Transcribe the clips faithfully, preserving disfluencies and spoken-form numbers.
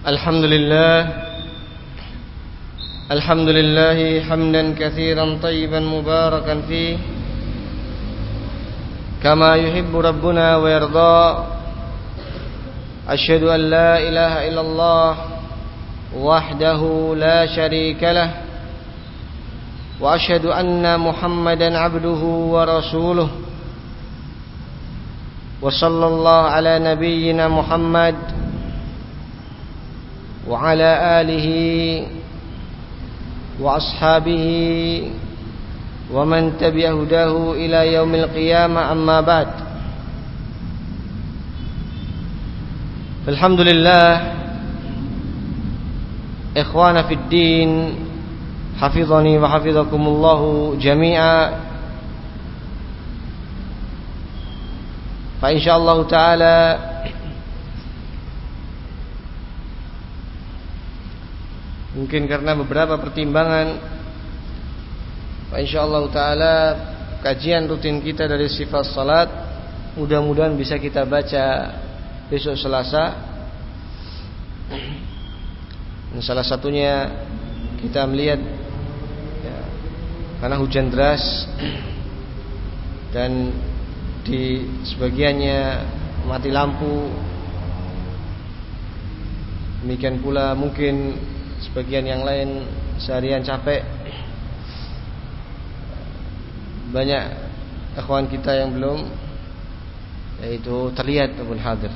الحمد لله الحمد لله حمدا كثيرا طيبا مباركا فيه كما يحب ربنا ويرضى. أشهد أن لا إله إلا الله وحده لا شريك له وأشهد أن محمدا عبده ورسوله وصلى الله على نبينا محمد وعلى آله وأصحابه ومن تبع هداه إلى يوم القيامة. أما بعد، الحمد لله إخوانا في الدين، حفظني وحفظكم الله جميعا. فإن شاء الله تعالى mungkin karena beberapa pertimbangan, insyaallah taala kajian rutin kita dari sifat salat mudah-mudahan bisa kita baca besok Selasa. Dan salah satunya kita melihat ya, karena hujan deras dan di sebagiannya mati lampu, demikian pula mungkin sebagian yang lain seharian capek. Banyak ikhwan kita yang belum yaitu terlihat ataupun hadir.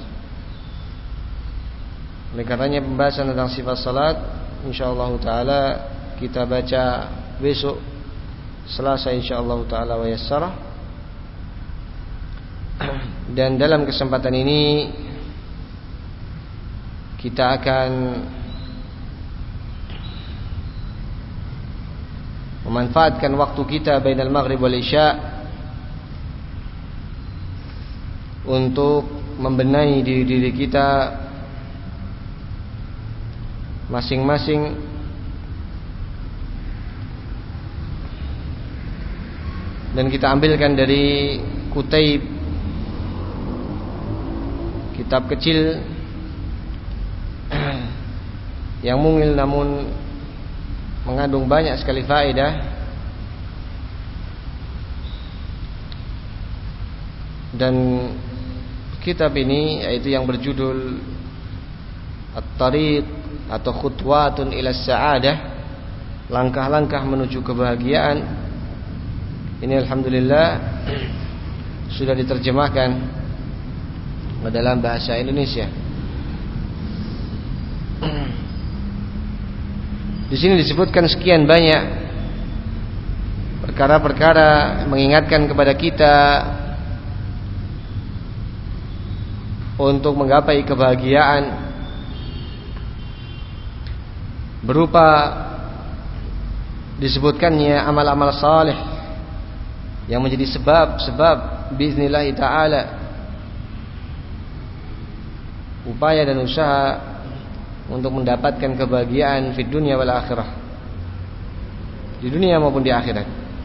Oleh karenanya pembahasan tentang sifat salat insyaallah taala kita baca besok Selasa insyaallah taala wa yassara. Dan dalam kesempatan ini kita akan memanfaatkan waktu kita bainal maghrib wal isya untuk membenahi diri-diri kita masing-masing dan kita ambilkan dari Kutaib, kitab kecil yang mungil namun mengandung banyak sekali faedah. Dan kitab ini yaitu yang berjudul At-Tariq atau Khutwatun ila Sa'adah, langkah-langkah menuju kebahagiaan. Ini alhamdulillah sudah diterjemahkan dalam bahasa Indonesia. Di sini disebutkan sekian banyak perkara-perkara mengingatkan kepada kita untuk menggapai kebahagiaan berupa disebutkannya amal-amal saleh yang menjadi sebab-sebab biiznillah taala upaya dan usaha untuk mendapatkan kebahagiaan di dunia wal akhirah, di dunia maupun di akhirat.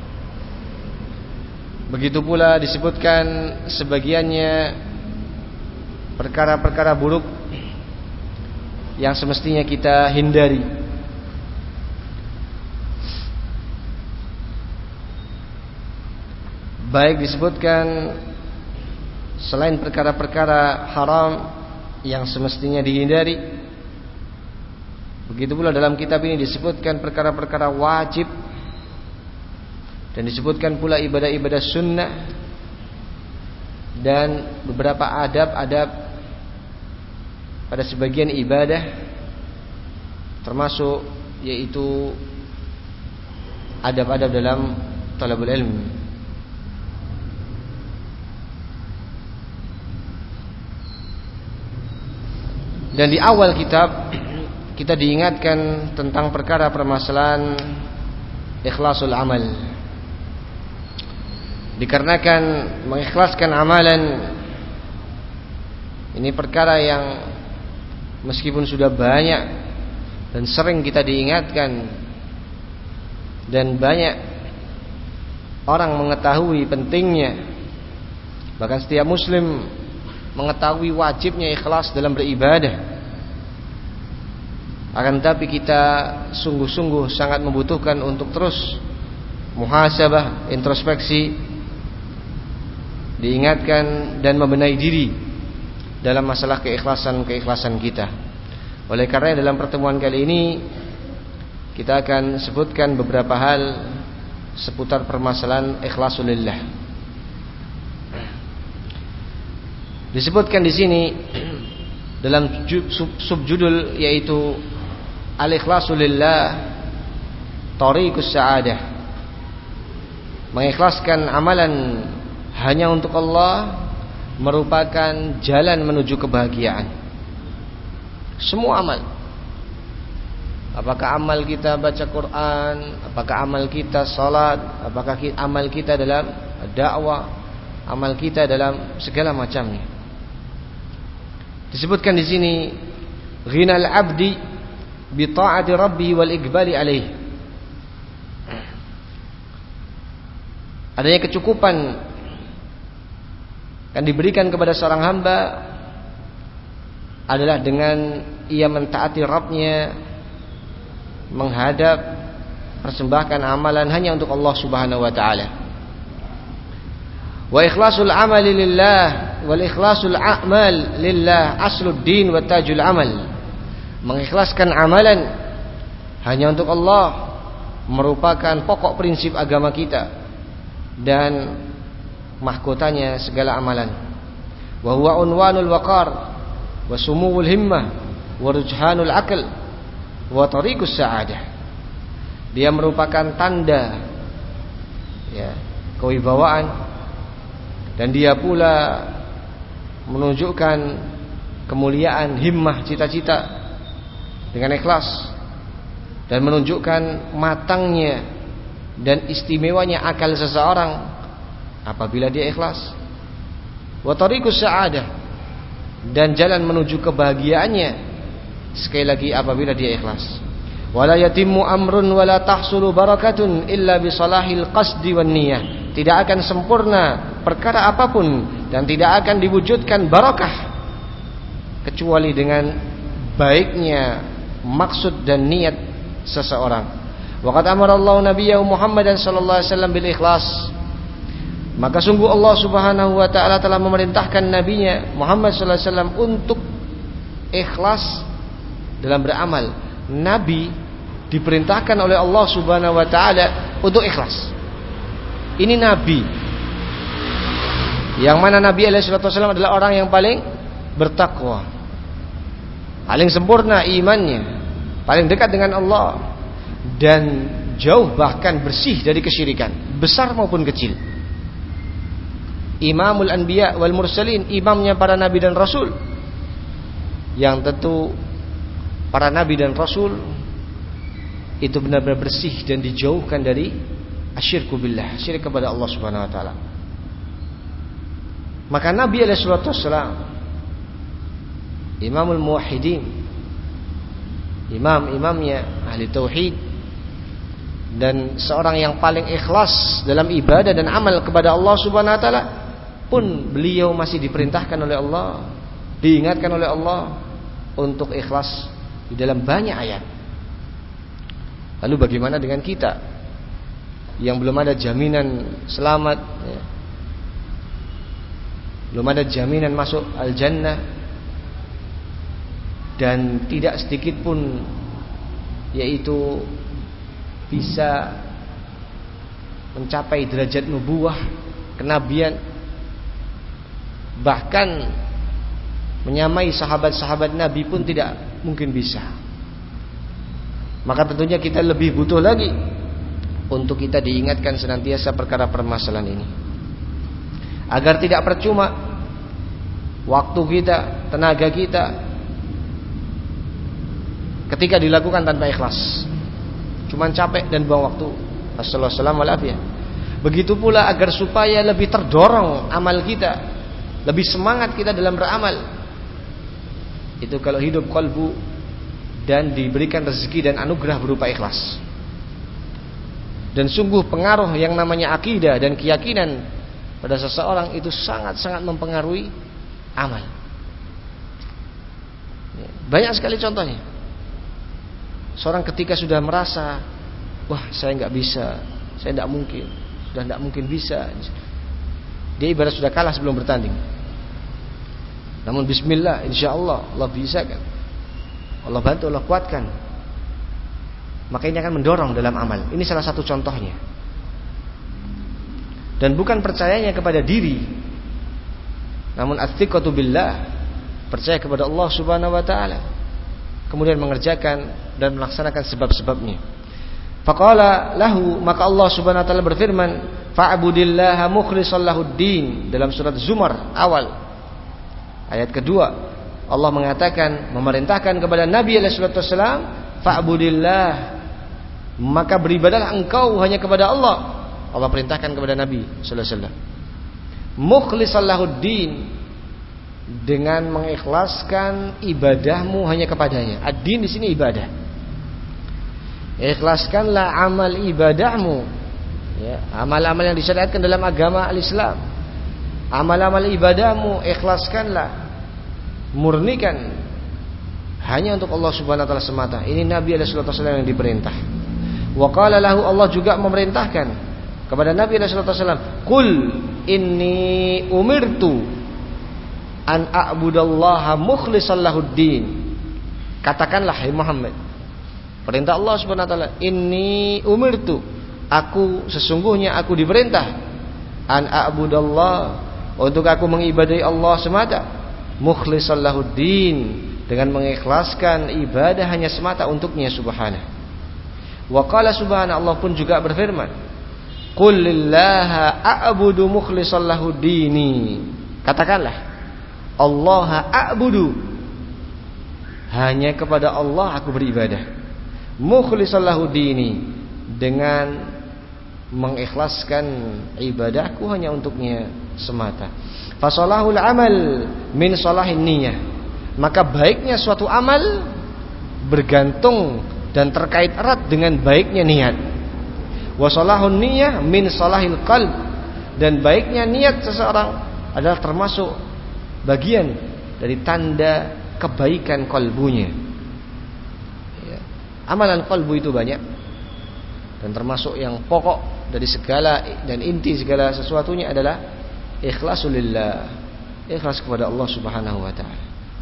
Begitu pula disebutkan sebagiannya perkara-perkara buruk yang semestinya kita hindari. Baik disebutkan selain perkara-perkara haram yang semestinya dihindari, begitu pula dalam kitab ini disebutkan perkara-perkara wajib dan disebutkan pula ibadah-ibadah sunnah dan beberapa adab-adab pada sebagian ibadah, termasuk yaitu adab-adab dalam talabul ilmi. Dan di awal kitab kita diingatkan tentang perkara permasalahan ikhlasul amal. Dikarenakan mengikhlaskan amalan ini perkara yang meskipun sudah banyak dan sering kita diingatkan dan banyak orang mengetahui pentingnya, bahkan setiap muslim mengetahui wajibnya ikhlas dalam beribadah. Akan tetapi kita sungguh-sungguh sangat membutuhkan untuk terus muhasabah, introspeksi, diingatkan dan membenahi diri dalam masalah keikhlasan-keikhlasan kita. Oleh karena dalam pertemuan kali ini kita akan sebutkan beberapa hal seputar permasalahan ikhlasul lillah. Disebutkan di sini dalam subjudul yaitu al-ikhlasul lillah tariqus sa'adah. Mengikhlaskan amalan hanya untuk Allah merupakan jalan menuju kebahagiaan. Semua amal, apakah amal kita baca Quran, apakah amal kita salat, apakah amal kita dalam dakwah, amal kita dalam segala macamnya. Disebutkan di sini ghinal abdi bi ta'ati rabbi wal iqbali alaih. Adanya kecukupan yang diberikan kepada seorang hamba adalah dengan ia mentaati Rabb-Nya, menghadap, persembahkan amalan hanya untuk Allah Subhanahu wa taala. Wa ikhlasul amali lillah wal ikhlasul a'mal lillah aslud din wa tajul amal. Mengikhlaskan amalan hanya untuk Allah merupakan pokok prinsip agama kita dan mahkotanya segala amalan. Wa huwa unwanul waqar wa sumuwul himmah wa rujhanul aql wa tariqus sa'adah. Dia merupakan tanda ya, kewibawaan, dan dia pula menunjukkan kemuliaan himmah, cita-cita dengan ikhlas, dan menunjukkan matangnya dan istimewanya akal seseorang apabila dia ikhlas. Wa tariqus sa'adah, dan jalan menuju kebahagiaannya sekali lagi apabila dia ikhlas. Wala yatimmu amrun wala tahsulu barakatun illa bi salahil qasdi wan niyyah. Tidak akan sempurna perkara apapun dan tidak akan diwujudkan barakah kecuali dengan baiknya maksud dan niat seseorang. Waqad amara Allah nabiyyahu Muhammadan sallallahu alaihi wasallam bil ikhlas. Maka sungguh Allah Subhanahu wa taala telah memerintahkan nabinya Muhammad sallallahu alaihi wasallam untuk ikhlas dalam beramal. Nabi diperintahkan oleh Allah Subhanahu wa taala untuk ikhlas. Ini nabi, yang mana Nabi alaihi wasallam adalah orang yang paling bertakwa, paling sempurna imannya, paling dekat dengan Allah, dan jauh bahkan bersih dari kesyirikan, besar maupun kecil. Imamul anbiya wal mursalin, imamnya para nabi dan rasul, yang tentu para nabi dan rasul itu benar-benar bersih dan dijauhkan dari asyirku billah, syirik kepada Allah Subhanahu wa taala. Maka Nabi alaihi salatu wasallam imamul muwahhidin, imam-imamnya ahli tauhid, dan seorang yang paling ikhlas dalam ibadah dan amal kepada Allah Subhanahu wa taala, pun beliau masih diperintahkan oleh Allah, diingatkan oleh Allah untuk ikhlas di dalam banyak ayat. Lalu bagaimana dengan kita yang belum ada jaminan selamat ya, belum ada jaminan masuk al-jannah, dan tidak sedikit pun yaitu bisa mencapai derajat nubuwah, kenabian, bahkan menyamai sahabat-sahabat Nabi pun tidak mungkin bisa. Maka tentunya kita lebih butuh lagi untuk kita diingatkan senantiasa perkara permasalahan ini, agar tidak percuma waktu kita, tenaga kita ketika dilakukan tanpa ikhlas, cuman capek dan buang waktu. Assalamualaikum. Begitu pula agar supaya lebih terdorong amal kita, lebih semangat kita dalam beramal, itu kalau hidup qalbu dan diberikan rezeki dan anugerah berupa ikhlas. Dan sungguh pengaruh yang namanya akidah dan keyakinan pada seseorang itu sangat-sangat mempengaruhi amal. Banyak sekali contohnya. Seorang ketika sudah merasa, wah saya nggak bisa, saya tidak mungkin, sudah tidak mungkin bisa, dia ibarat sudah kalah sebelum bertanding. Namun bismillah, insya Allah Allah bisa kan, Allah bantu, Allah kuatkan, maka ini akan mendorong dalam amal. Ini salah satu contohnya. Dan bukan percayanya kepada diri, namun at-thiqatu billah, percaya kepada Allah Subhanahu wa taala, kemudian mengerjakan dan melaksanakan sebab-sebabnya. Faqala lahu, maka Allah Subhanahu wa taala berfirman, fa'budillaha mukhlishan lahuddin, dalam surat Zumar awal ayat kedua. Allah mengatakan, memerintahkan kepada Nabi alaihi wasallam, fa'budillah, maka beribadahlah engkau hanya kepada Allah. Allah perintahkan kepada Nabi sallallahu alaihi wasallam, mukhlishan lahuddin, dengan mengikhlaskan ibadahmu hanya kepadanya. Ad-din di sini ibadah. Ikhlaskanlah amal ibadahmu, ya, amal-amal yang disyariatkan dalam agama al-Islam. Amal-amal ibadahmu ikhlaskanlah, murnikan hanya untuk Allah Subhanahu wa taala semata. Ini Nabi alaihi wasallam yang diperintah. Wa qala lahu, Allah juga memerintahkan kepada Nabi alaihi wasallam, qul inni umirtu an a'budallaha mukhlishan lahuddin. Katakanlah hai Muhammad, perintah Allah Subhanahu wa taala, inni umirtu, aku sesungguhnya aku diperintah, an a'budallah, untuk aku mengibadahi Allah semata, mukhlishan lahuddin, dengan mengikhlaskan ibadah hanya semata untuknya subhanahu. Wa qala subhanahu, Allah pun juga berfirman, qul lillaha a'budu mukhlishan lahuddini. Katakanlah, Allah a'budu, hanya kepada Allah aku beribadah, mukhlishan lahuddini, dengan mengikhlaskan ibadahku hanya untuknya semata. Fasalahul amal min salahin niyah, maka baiknya suatu amal bergantung dan terkait erat dengan baiknya niat. Wasalahun niyah min salahil qalb, dan baiknya niat seseorang adalah termasuk bagian dari tanda kebaikan kalbunya. Ya. Amalan kalbu itu banyak, dan termasuk yang pokok dari segala dan inti segala sesuatunya adalah ikhlasulillah, ikhlas kepada Allah Subhanahu wa taala.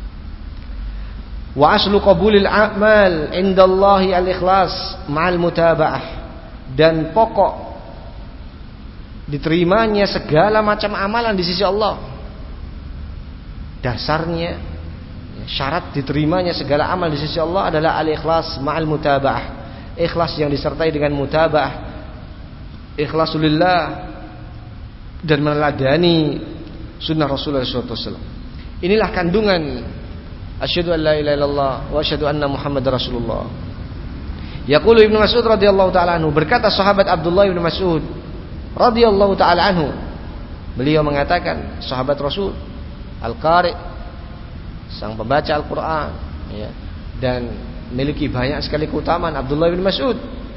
Wa aslu qabulil a'mal indallahi al-ikhlas ma'al mutaba'ah, dan pokok diterimanya segala macam amalan di sisi Allah, dasarnya, syarat diterimanya segala amal di sisi Allah adalah al-ikhlas ma'al mutaba'ah, ikhlas yang disertai dengan mutaba'ah, ikhlasulillah, dan meneladani sunnah Rasulullah shallallahu alaihi wasallam. Inilah kandungan asyhadu an la ilaha illallah wa asyhadu anna Muhammadar Rasulullah. Yaqulu Ibnu Mas'ud radhiyallahu taala anhu, berkata sahabat Abdullah bin Mas'ud radhiyallahu taala anhu, beliau mengatakan, sahabat Rasul, al-qari, sang pembaca Al-Qur'an, ya, dan memiliki banyak sekali keutamaan. Abdullah bin Mas'ud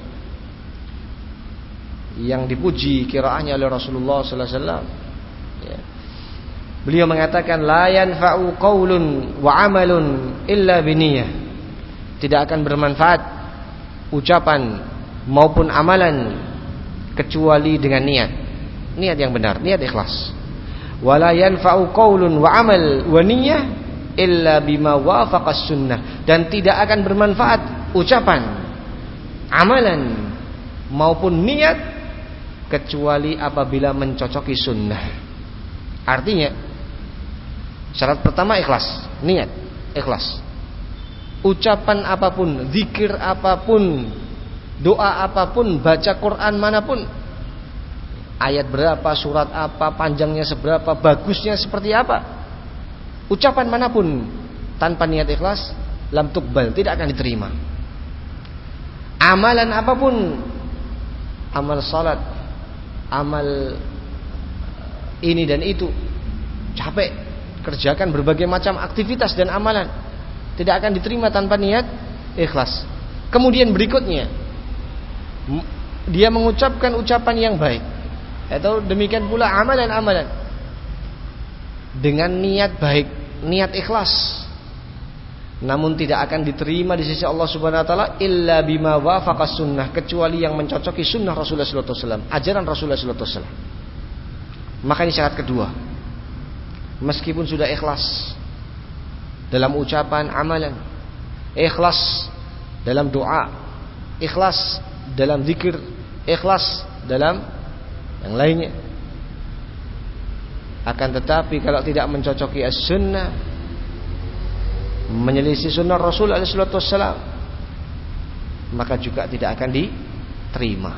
yang dipuji qiraahnya oleh Rasulullah sallallahu alaihi wasallam, ya. Beliau mengatakan, la yanfa'u qaulun wa 'amalun illa biniyah, tidak akan bermanfaat ucapan maupun amalan kecuali dengan niat, niat yang benar, niat ikhlas. Wala yanfa'u qaulun wa 'amal wa niyyah illa bima wafaqas sunnah, dan tidak akan bermanfaat ucapan, amalan maupun niat kecuali apabila mencocoki sunnah. Artinya syarat pertama ikhlas, niat ikhlas. Ucapan apapun, zikir apapun, doa apapun, baca Quran manapun, ayat berapa, surat apa, panjangnya seberapa, bagusnya seperti apa, ucapan manapun tanpa niat ikhlas, lam tuqbal, tidak akan diterima. Amalan apapun, amal salat, amal ini dan itu, capek kerjakan berbagai macam aktivitas dan amalan, tidak akan diterima tanpa niat ikhlas. Kemudian berikutnya, dia mengucapkan ucapan yang baik, atau demikian pula amalan-amalan dengan niat baik, niat ikhlas. namun tidak akan diterima di sisi Allah Subhanahu wa taala illa bima wafaqas sunnah, kecuali yang mencocoki sunnah Rasulullah sallallahu alaihi wasallam, ajaran Rasulullah sallallahu alaihi wasallam. Maka ini syarat kedua. Meskipun sudah ikhlas dalam ucapan, amalan, ikhlas dalam doa, ikhlas dalam zikir, ikhlas dalam yang lainnya, akan tetapi kalau tidak mencocoki as-sunnah, menyelisih sunnah Rasul alaihi salatu wassalam, maka juga tidak akan diterima.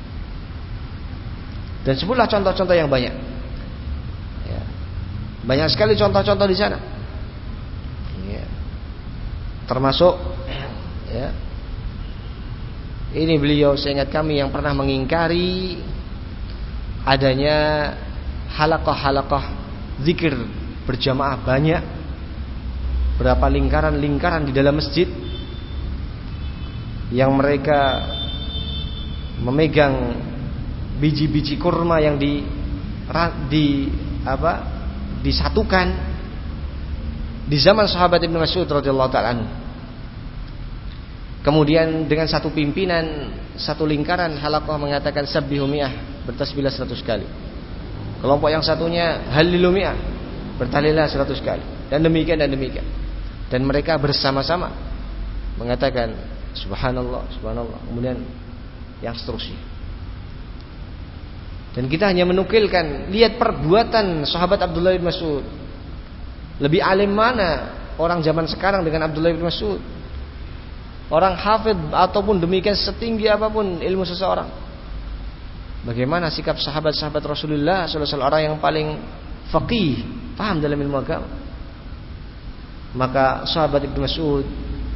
Dan sebutlah contoh-contoh yang banyak ya. Banyak sekali contoh-contoh di sana ya. Termasuk ya, ini beliau seingat kami yang pernah mengingkari adanya halaqah-halaqah zikir berjamaah banyak, berapa lingkaran-lingkaran di dalam masjid yang mereka memegang biji-biji kurma yang di di apa disatukan di zaman sahabat Ibnu Mas'ud radhiyallahu ta'ala anhu. Kemudian dengan satu pimpinan, satu lingkaran halaqah mengatakan sabbihu mi'ah, bertasbihlah seratus kali. Kelompok yang satunya halilu mi'ah, bertahlillah seratus kali. Dan demikian dan demikian. Dan mereka bersama-sama mengatakan subhanallah, subhanallah, kemudian yang seterusnya. Dan kita hanya menukilkan, lihat perbuatan sahabat Abdullah bin Mas'ud. Lebih alim mana orang zaman sekarang dengan Abdullah bin Mas'ud? Orang hafid ataupun demikian setinggi apapun ilmu seseorang, bagaimana sikap sahabat-sahabat Rasulullah sallallahu alaihi wasallam, orang yang paling faqih, paham dalam ilmu agama? Maka sahabat Ibnu Mas'ud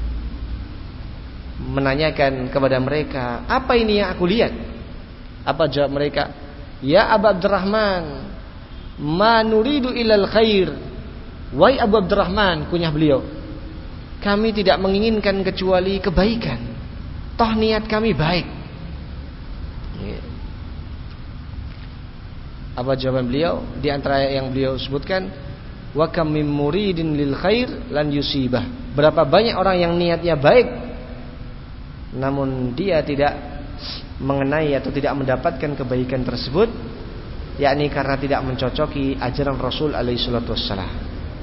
menanyakan kepada mereka, apa ini yang aku lihat? Apa jawab mereka? Ya Abu Abdurrahman, ma nuridu ilal khair. Wahai Abu Abdurrahman, kunyah beliau, kami tidak menginginkan kecuali kebaikan. Toh niat kami baik. Apa jawaban beliau? Di antara yang beliau sebutkan, wa kam mim muridin lil khair lan yusibah. Berapa banyak orang yang niatnya baik, namun dia tidak mengenai atau tidak mendapatkan kebaikan tersebut, yakni karena tidak mencocoki ajaran Rasul alaihi salatu wassalam.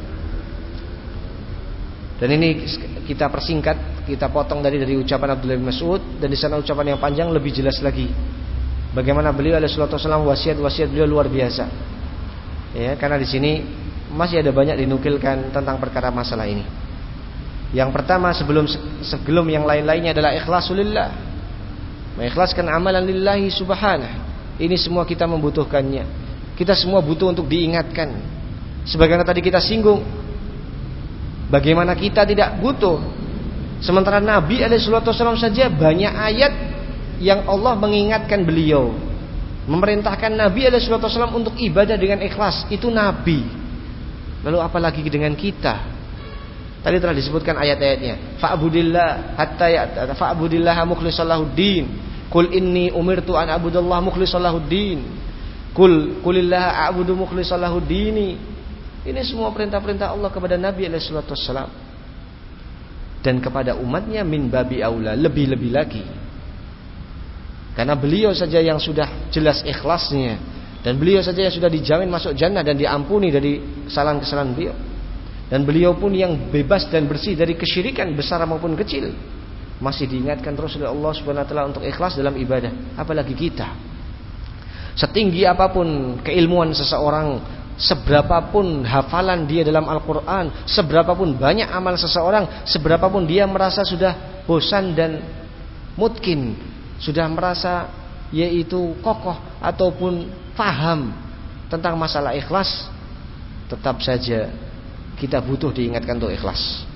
Dan ini kita persingkat, kita potong dari dari ucapan Abdullah bin Mas'ud, dan di sana ucapan yang panjang lebih jelas lagi. Bagaimana beliau alaihi salatu wasallam, wasiat-wasiat beliau luar biasa. Ya, karena di sini masih ada banyak dinukilkan tentang perkara masalah ini. Yang pertama sebelum sebelum yang lain-lainnya adalah ikhlasulillah. Mengikhlaskan amalan lillahi subhanahu. Ini semua kita membutuhkannya. Kita semua butuh untuk diingatkan. Sebagaimana tadi kita singgung, bagaimana kita tidak butuh, sementara Nabi alaihi salatu wasallam saja banyak ayat yang Allah mengingatkan beliau, memerintahkan Nabi alaihi salatu wasallam untuk ibadah dengan ikhlas. Itu Nabi. Lalu apalagi dengan kita? Tadi telah disebutkan ayat-ayatnya. Fa'budillah hatta ya fa'budillaha mukhlishan lahuddin. Qul inni umirtu an a'budallaha mukhlishan lahuddin. Qul qulillaha a'budu mukhlishan lahuddini. Ini semua perintah-perintah Allah kepada Nabi alaihi salatu wassalam. Dan kepada umatnya min babi aula, lebih-lebih lagi. Karena beliau saja yang sudah jelas ikhlasnya, dan beliau saja yang sudah dijamin masuk jannah dan diampuni dari kesalahan-kesalahan beliau. Dan beliau pun yang bebas dan bersih dari kesyirikan besar maupun kecil, masih diingatkan terus oleh Allah Subhanahu wa taala untuk ikhlas dalam ibadah. Apalagi kita. Setinggi apapun keilmuan seseorang, seberapapun hafalan dia dalam Al-Quran, seberapapun banyak amal seseorang, seberapapun dia merasa sudah bosan dan mungkin sudah merasa yaitu kokoh ataupun paham tentang masalah ikhlas, tetap saja kita butuh diingatkan untuk ikhlas.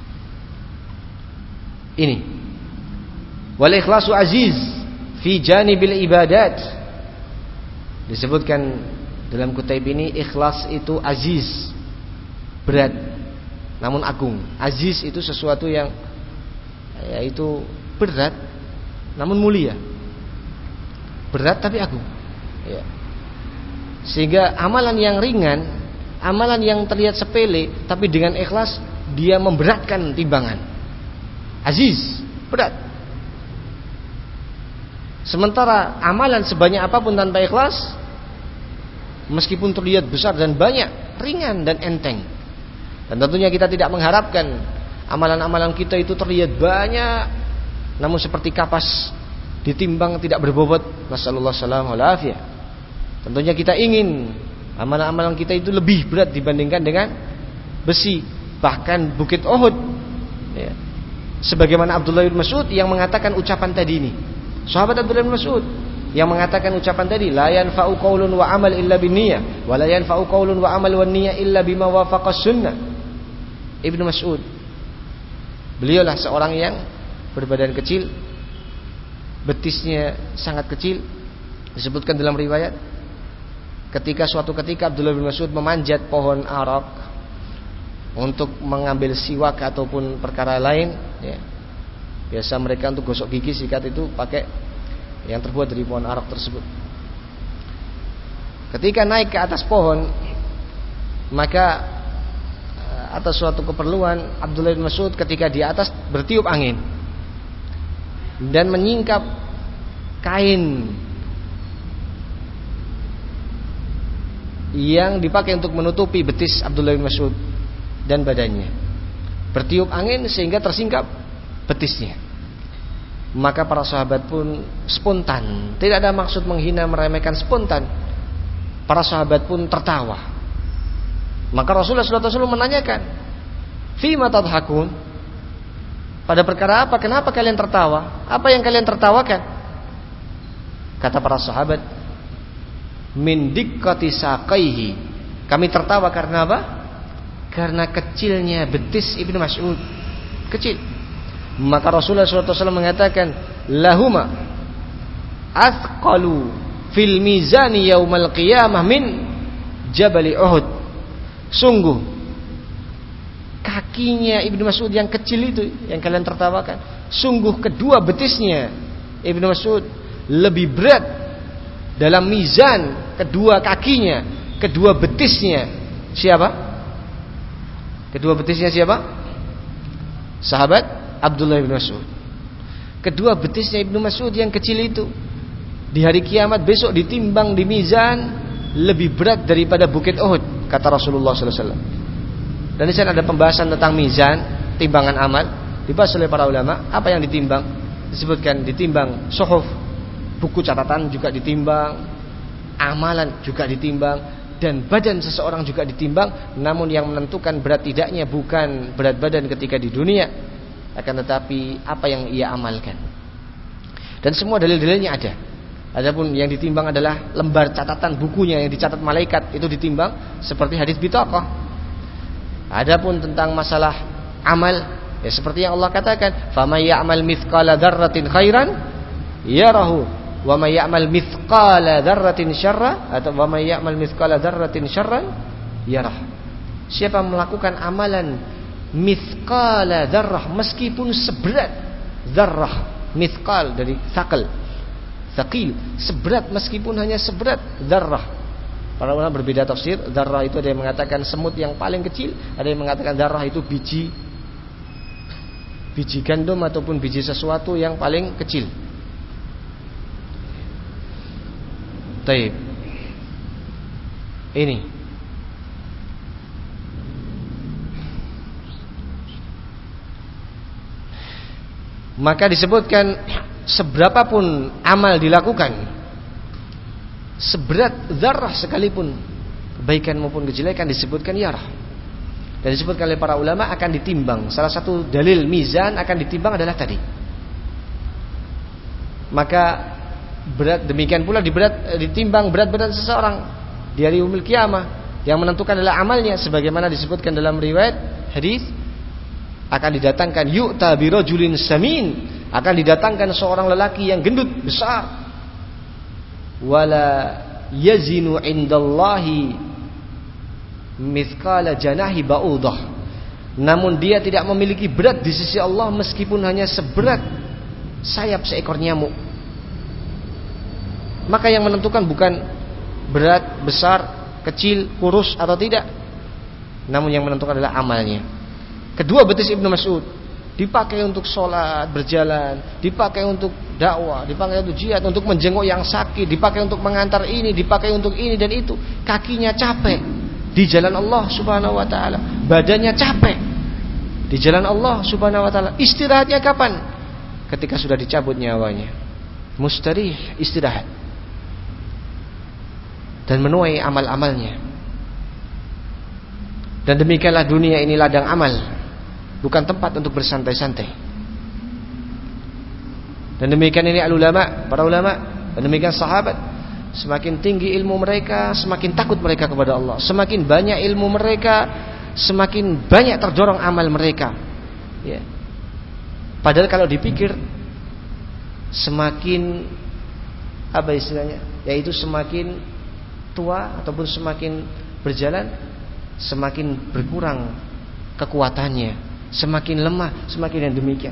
Ini wal ikhlasu aziz fi janibil ibadat. Disebutkan dalam kutub ini, ikhlas itu aziz, berat namun agung. Aziz itu sesuatu yang yaitu berat namun mulia, berat tapi agung ya. Sehingga amalan yang ringan, amalan yang terlihat sepele, tapi dengan ikhlas dia memberatkan timbangan. Aziz, berat. Sementara amalan sebanyak apapun tanpa ikhlas, meskipun terlihat besar dan banyak, ringan dan enteng. Dan tentunya kita tidak mengharapkan amalan-amalan kita itu terlihat banyak, namun seperti kapas ditimbang tidak berbobot. Nasallallahu salam wal afiyah. Tentunya kita ingin amalan-amalan kita itu lebih berat dibandingkan dengan besi, bahkan bukit Uhud, ya. Sebagaimana Abdullah bin Mas'ud yang mengatakan ucapan tadi ini. Sahabat Abdullah bin Mas'ud yang mengatakan ucapan tadi, la yanfa'u qaulun wa amal illa binniyah, wa la yanfa'u qaulun wa amal wan niyyah illa bima wafaqas sunnah. Ibnu Mas'ud, beliaulah seorang yang berbadan kecil, betisnya sangat kecil. Disebutkan dalam riwayat, ketika suatu ketika Abdullah bin Mas'ud memanjat pohon arak untuk mengambil siwak ataupun perkara lain, ya. Biasa mereka untuk gosok gigi sikat itu pakai yang terbuat dari pohon arak tersebut. Ketika naik ke atas pohon, maka atas suatu keperluan Abdullah bin Mas'ud ketika di atas bertiup angin dan menyingkap kain yang dipakai untuk menutupi betis Abdullah bin Mas'ud dan badannya. Bertiup angin sehingga tersingkap betisnya. Maka para sahabat pun spontan, tidak ada maksud menghina, meremehkan, spontan. Para sahabat pun tertawa. Maka Rasulullah shallallahu alaihi wasallam menanyakan, "Fima tadhakun?" Pada perkara apa? Kenapa kalian tertawa? Apa yang kalian tertawakan? Kata para sahabat, "Min diqqati saqaihi." Kami tertawa karena apa? Karena kecilnya betis Ibnu Mas'ud. Kecil. Maka Rasulullah shallallahu alaihi wasallam mengatakan, "Lahuma athqalu fil mizani yaumal qiyamah min Jabal Uhud." Sungguh kakinya Ibnu Mas'ud yang kecil itu yang kalian tertawakan, sungguh kedua betisnya Ibnu Mas'ud lebih berat dalam mizan kedua kakinya, kedua betisnya. Siapa? Kedua betisnya siapa? Sahabat Abdullah bin Mas'ud. Kedua betisnya Ibnu Mas'ud yang kecil itu di hari kiamat besok ditimbang di mizan lebih berat daripada bukit Uhud, kata Rasulullah sallallahu alaihi wasallam. Dan di sana ada pembahasan tentang mizan, timbangan amal, dibahas oleh para ulama. Apa yang ditimbang? Disebutkan ditimbang suhuf, buku catatan juga ditimbang, amalan juga ditimbang, dan badan seseorang juga ditimbang. Namun yang menentukan berat tidaknya bukan berat badan ketika di dunia, akan tetapi apa yang ia amalkan. Dan semua dalil-dalilnya ada. Adapun yang ditimbang adalah lembar catatan bukunya yang dicatat malaikat, itu ditimbang seperti hadis bitaqah. Adapun tentang masalah amal, ya seperti yang Allah katakan, "Faman ya'mal mithqala dzarratin khairan yarahu, wa may ya'mal mithqala dzarratin syarra atau wa may ya'mal mithqala dzarratin syarran yarah." Siapa melakukan amalan mithqala dzarrah, meskipun seberat dzarrah, mithqal dari thaqal, thaqil, seberat, meskipun hanya seberat dzarrah. Para ulama berbeda tafsir. Dzarrah itu ada yang mengatakan semut yang paling kecil, ada yang mengatakan dzarrah itu biji biji gandum ataupun biji sesuatu yang paling kecil. Taib. Ini maka disebutkan seberapapun amal dilakukan, seberat zarrah sekalipun, kebaikan maupun kejelekan, disebutkan yarah. Dan disebutkan oleh para ulama akan ditimbang. Salah satu dalil mizan akan ditimbang adalah tadi. Maka berat, demikian pula di berat, ditimbang berat badan seseorang di hari yaumil qiyamah. Yang menentukan adalah amalnya, sebagaimana disebutkan dalam riwayat hadis, akan didatangkan yu'ta birajulin samin, akan didatangkan seorang lelaki yang gendut besar, wala yazinu indallahi mithqala janahi ba'udah, namun dia tidak memiliki berat di sisi Allah meskipun hanya seberat sayap seekor nyamuk. Maka yang menentukan bukan berat, besar, kecil, kurus atau tidak, namun yang menentukan adalah amalnya. Kedua betis Ibnu Mas'ud dipakai untuk sholat, berjalan, dipakai untuk dakwah, dipakai untuk jihad, untuk menjenguk yang sakit, dipakai untuk mengantar ini, dipakai untuk ini dan itu. Kakinya capek di jalan Allah Subhanahu wa taala, badannya capek di jalan Allah Subhanahu wa taala. Istirahatnya kapan? Ketika sudah dicabut nyawanya. Mustarih, istirahat. Dan menuai amal-amalnya. Dan demikianlah dunia ini ladang amal, bukan tempat untuk bersantai-santai. Dan demikian ini al-ulama, para ulama, dan demikian sahabat. Semakin tinggi ilmu mereka, semakin takut mereka kepada Allah. Semakin banyak ilmu mereka, semakin banyak terdorong amal mereka. Ya. Padahal kalau dipikir, semakin apa istilahnya? Yaitu semakin tua ataupun semakin berjalan, semakin berkurang kekuatannya, semakin lemah, semakin yang demikian.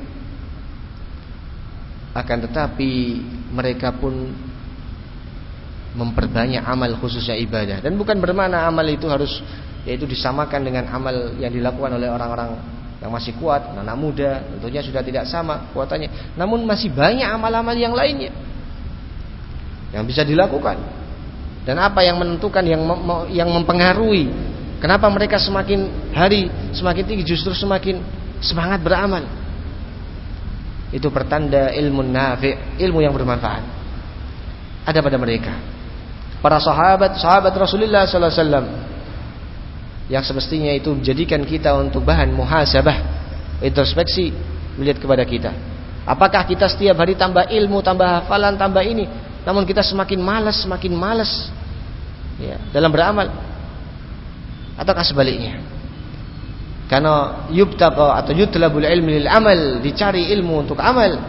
Akan tetapi mereka pun memperbanyak amal, khususnya ibadah. Dan bukan bermakna amal itu harus yaitu disamakan dengan amal yang dilakukan oleh orang-orang yang masih kuat, anak muda. Tentunya sudah tidak sama kuatannya. Namun masih banyak amal-amal yang lainnya yang bisa dilakukan. Dan apa yang menentukan, yang yang mempengaruhi kenapa mereka semakin hari semakin tinggi, justru semakin semangat beramal? Itu pertanda ilmu nafi', ilmu yang bermanfaat ada pada mereka. Para sahabat, sahabat Rasulullah sallallahu alaihi wasallam, yang semestinya itu menjadikan kita untuk bahan muhasabah, introspeksi, melihat kepada kita. Apakah kita setiap hari tambah ilmu, tambah hafalan, tambah ini, namun kita semakin malas, semakin malas ya, dalam beramal? Ataukah sebaliknya? Karena yubtaqa atau yutlabul ilmi lil amal, dicari ilmu untuk amal.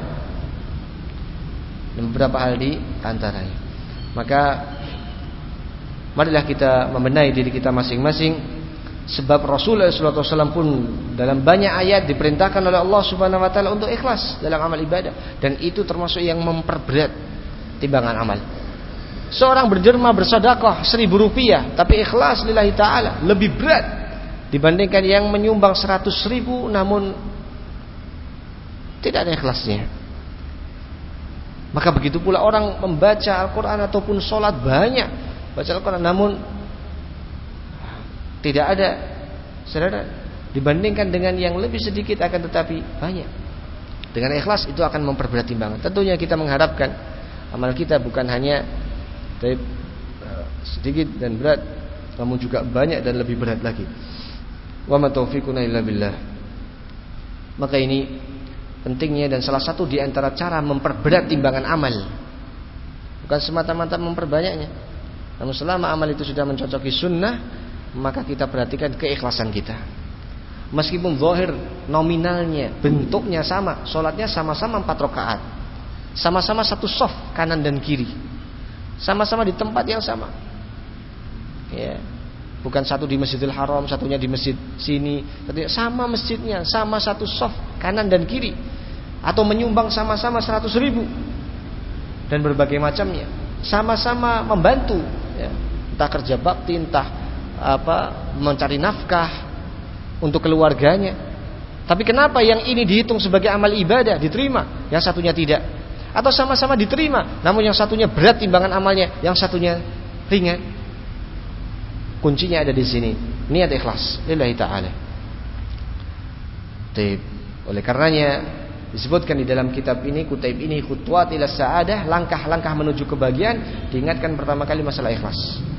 Dan beberapa hal di antaranya. Maka marilah kita membenahi diri kita masing-masing, sebab Rasulullah sallallahu alaihi wasallam pun dalam banyak ayat diperintahkan oleh Allah Subhanahu wa taala untuk ikhlas dalam amal ibadah, dan itu termasuk yang memperberat timbangan amal. Seorang berderma bersedekah seribu rupiah tapi ikhlas lillahi ta'ala lebih berat dibandingkan yang menyumbang seratus ribu namun tidak ada ikhlasnya. Maka begitu pula orang membaca Al-Quran ataupun sholat banyak, baca Al-Quran namun tidak ada, saudara, dibandingkan dengan yang lebih sedikit akan tetapi banyak. Dengan ikhlas itu akan memperberat timbangan. Tentunya kita mengharapkan amal kita bukan hanya sedikit dan berat, namun juga banyak dan lebih berat lagi. Wa ma taufiquna illa billah. Maka ini pentingnya dan salah satu di antara cara memperberat timbangan amal, bukan semata-mata memperbanyaknya, namun selama amal itu sudah mencocoki sunnah, maka kita perhatikan keikhlasan kita. Meskipun zahir nominalnya, bentuknya sama, sholatnya sama-sama empat rakaat, sama-sama satu shaf kanan dan kiri, sama-sama di tempat yang sama, ya, bukan satu di Masjidil Haram, satunya di masjid sini, sama masjidnya, sama satu shaf kanan dan kiri, atau menyumbang sama-sama seratus ribu dan berbagai macamnya, sama-sama membantu, ya, entah kerja bakti, entah apa mencari nafkah untuk keluarganya. Tapi kenapa yang ini dihitung sebagai amal ibadah diterima, yang satunya tidak? Atau sama-sama diterima, namun yang satunya berat timbangan amalnya, yang satunya ringan? Kuncinya ada di sini, niat ikhlas lillahi ta'ala. Oleh karenanya disebutkan di dalam kitab ini, kutaib ini, khutwat ila sa'adah, langkah-langkah menuju kebahagiaan, diingatkan pertama kali masalah ikhlas.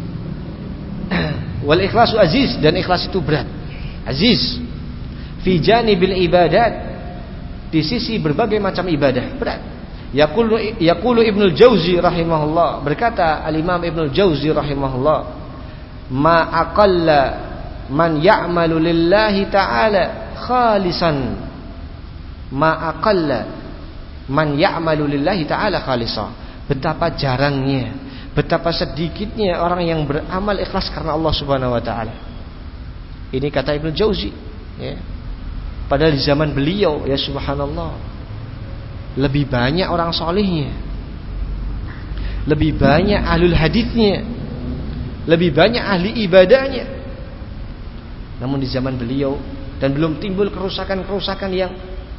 Wal ikhlasu aziz, dan ikhlas itu berat. Aziz fi janibil ibadat, di sisi berbagai macam ibadah berat. Yaqulu yaqulu Ibnu Jauzi rahimahullah, berkata Al-Imam Ibnu Jauzi rahimahullah, ma aqalla man ya'malu lillahi ta'ala khalisan, ma aqalla man ya'malu lillahi ta'ala khalisan. Betapa jarangnya, betapa sedikitnya orang yang beramal ikhlas karena Allah Subhanahu wa taala. Ini kata Ibnu Jauzi, ya. Padahal di zaman beliau, ya subhanallah, lebih banyak orang solehnya, lebih banyak ahlul haditsnya, lebih banyak ahli ibadahnya. Namun di zaman beliau dan belum timbul kerusakan-kerusakan yang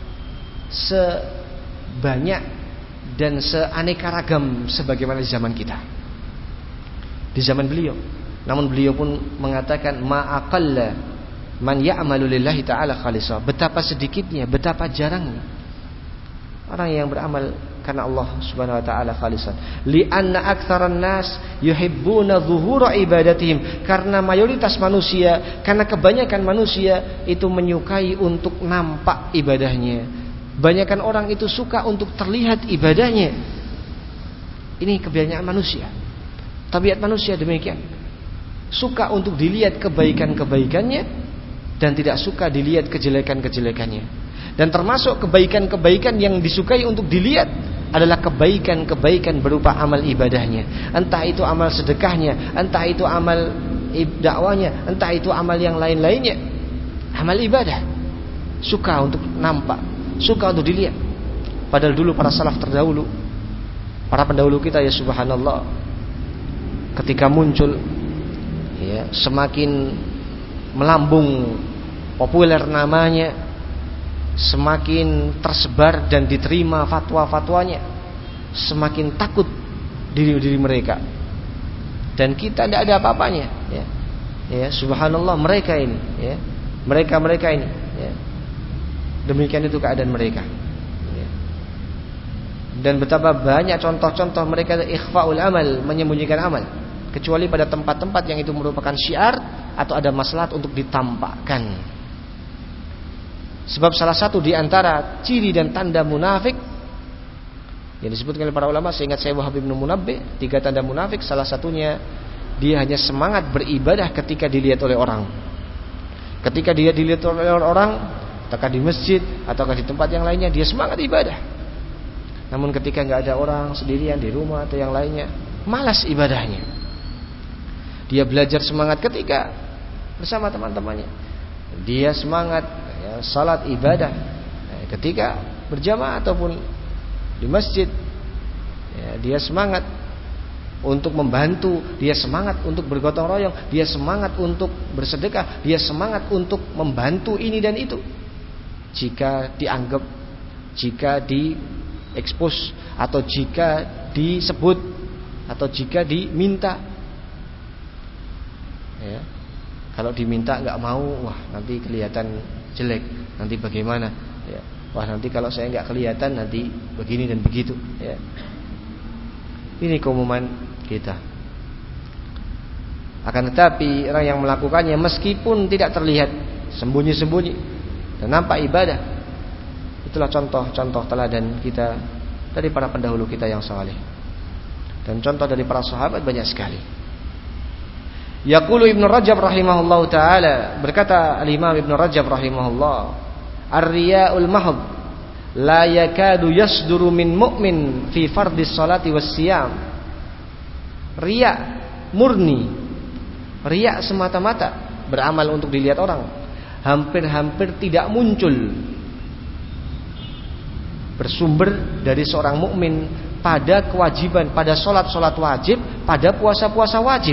sebanyak dan seaneka ragam sebagaimana di zaman kita, di zaman beliau. Namun beliau pun mengatakan ma'aqalla man ya'malu lillahi ta'ala khalisa. Betapa sedikitnya, betapa jarangnya orang yang beramal karena Allah Subhanahu wa taala khalisan. Li'anna aktsaran nas yuhibbuna zuhura ibadatihim. Karena mayoritas manusia, karena kebanyakan manusia itu menyukai untuk nampak ibadahnya. Banyakan orang itu suka untuk terlihat ibadahnya. Ini kebanyakan manusia. Tabiat manusia demikian. Suka untuk dilihat kebaikan-kebaikannya dan tidak suka dilihat kejelekan-kejelekannya. Dan termasuk kebaikan-kebaikan yang disukai untuk dilihat adalah kebaikan-kebaikan berupa amal ibadahnya. Entah itu amal sedekahnya, entah itu amal dakwanya, entah itu amal yang lain-lainnya. Amal ibadah suka untuk nampak, suka untuk dilihat. Padahal dulu para salaf terdahulu, para pendahulu kita ya subhanallah, ketika muncul ya, semakin melambung populer namanya, semakin tersebar dan diterima fatwa-fatwanya, semakin takut diri-diri mereka. Dan kita tidak ada apa-apanya ya. Ya, subhanallah mereka ini ya. Mereka-mereka ini ya. Demikian itu keadaan mereka ya. Dan betapa banyak contoh-contoh mereka ikhfaul amal, menyembunyikan amal, kecuali pada tempat-tempat yang itu merupakan syiar atau ada maslahat untuk ditampakkan. Sebab salah satu di antara ciri dan tanda munafik yang disebutkan oleh para ulama, seingat saya Wahab bin Munabbih, tiga tanda munafik, salah satunya dia hanya semangat beribadah ketika dilihat oleh orang. Ketika dia dilihat oleh orang, apakah di masjid ataukah di tempat yang lainnya, dia semangat ibadah. Namun ketika enggak ada orang, sendirian di rumah atau yang lainnya, malas ibadahnya. Dia belajar semangat ketika bersama teman-temannya. Dia semangat ya, salat ibadah ya, ketika berjamaah ataupun di masjid ya, dia semangat untuk membantu, dia semangat untuk bergotong royong, dia semangat untuk bersedekah, dia semangat untuk membantu ini dan itu. Jika dianggap, jika diekspos atau jika disebut atau jika diminta ya. Kalau diminta nggak mau, wah nanti kelihatan jelek, nanti bagaimana? Ya. Wah nanti kalau saya nggak kelihatan nanti begini dan begitu. Ya. Ini keumuman kita. Akan tetapi orang yang melakukannya meskipun tidak terlihat, sembunyi-sembunyi dan nampak ibadah, itulah contoh-contoh teladan kita dari para pendahulu kita yang saleh. Dan contoh dari para sahabat banyak sekali. Yaqulu Ibnu Rajab rahimahullahu taala, berkata al-Imam Ibnu Rajab rahimahullah, ar-riya'ul mahd la yakadu yasduru min mu'min fi fardhis salati was siyam. Riya murni, riya semata-mata beramal untuk dilihat orang, hampir-hampir tidak muncul bersumber dari seorang mukmin pada kewajiban, pada salat-salat wajib, pada puasa-puasa wajib.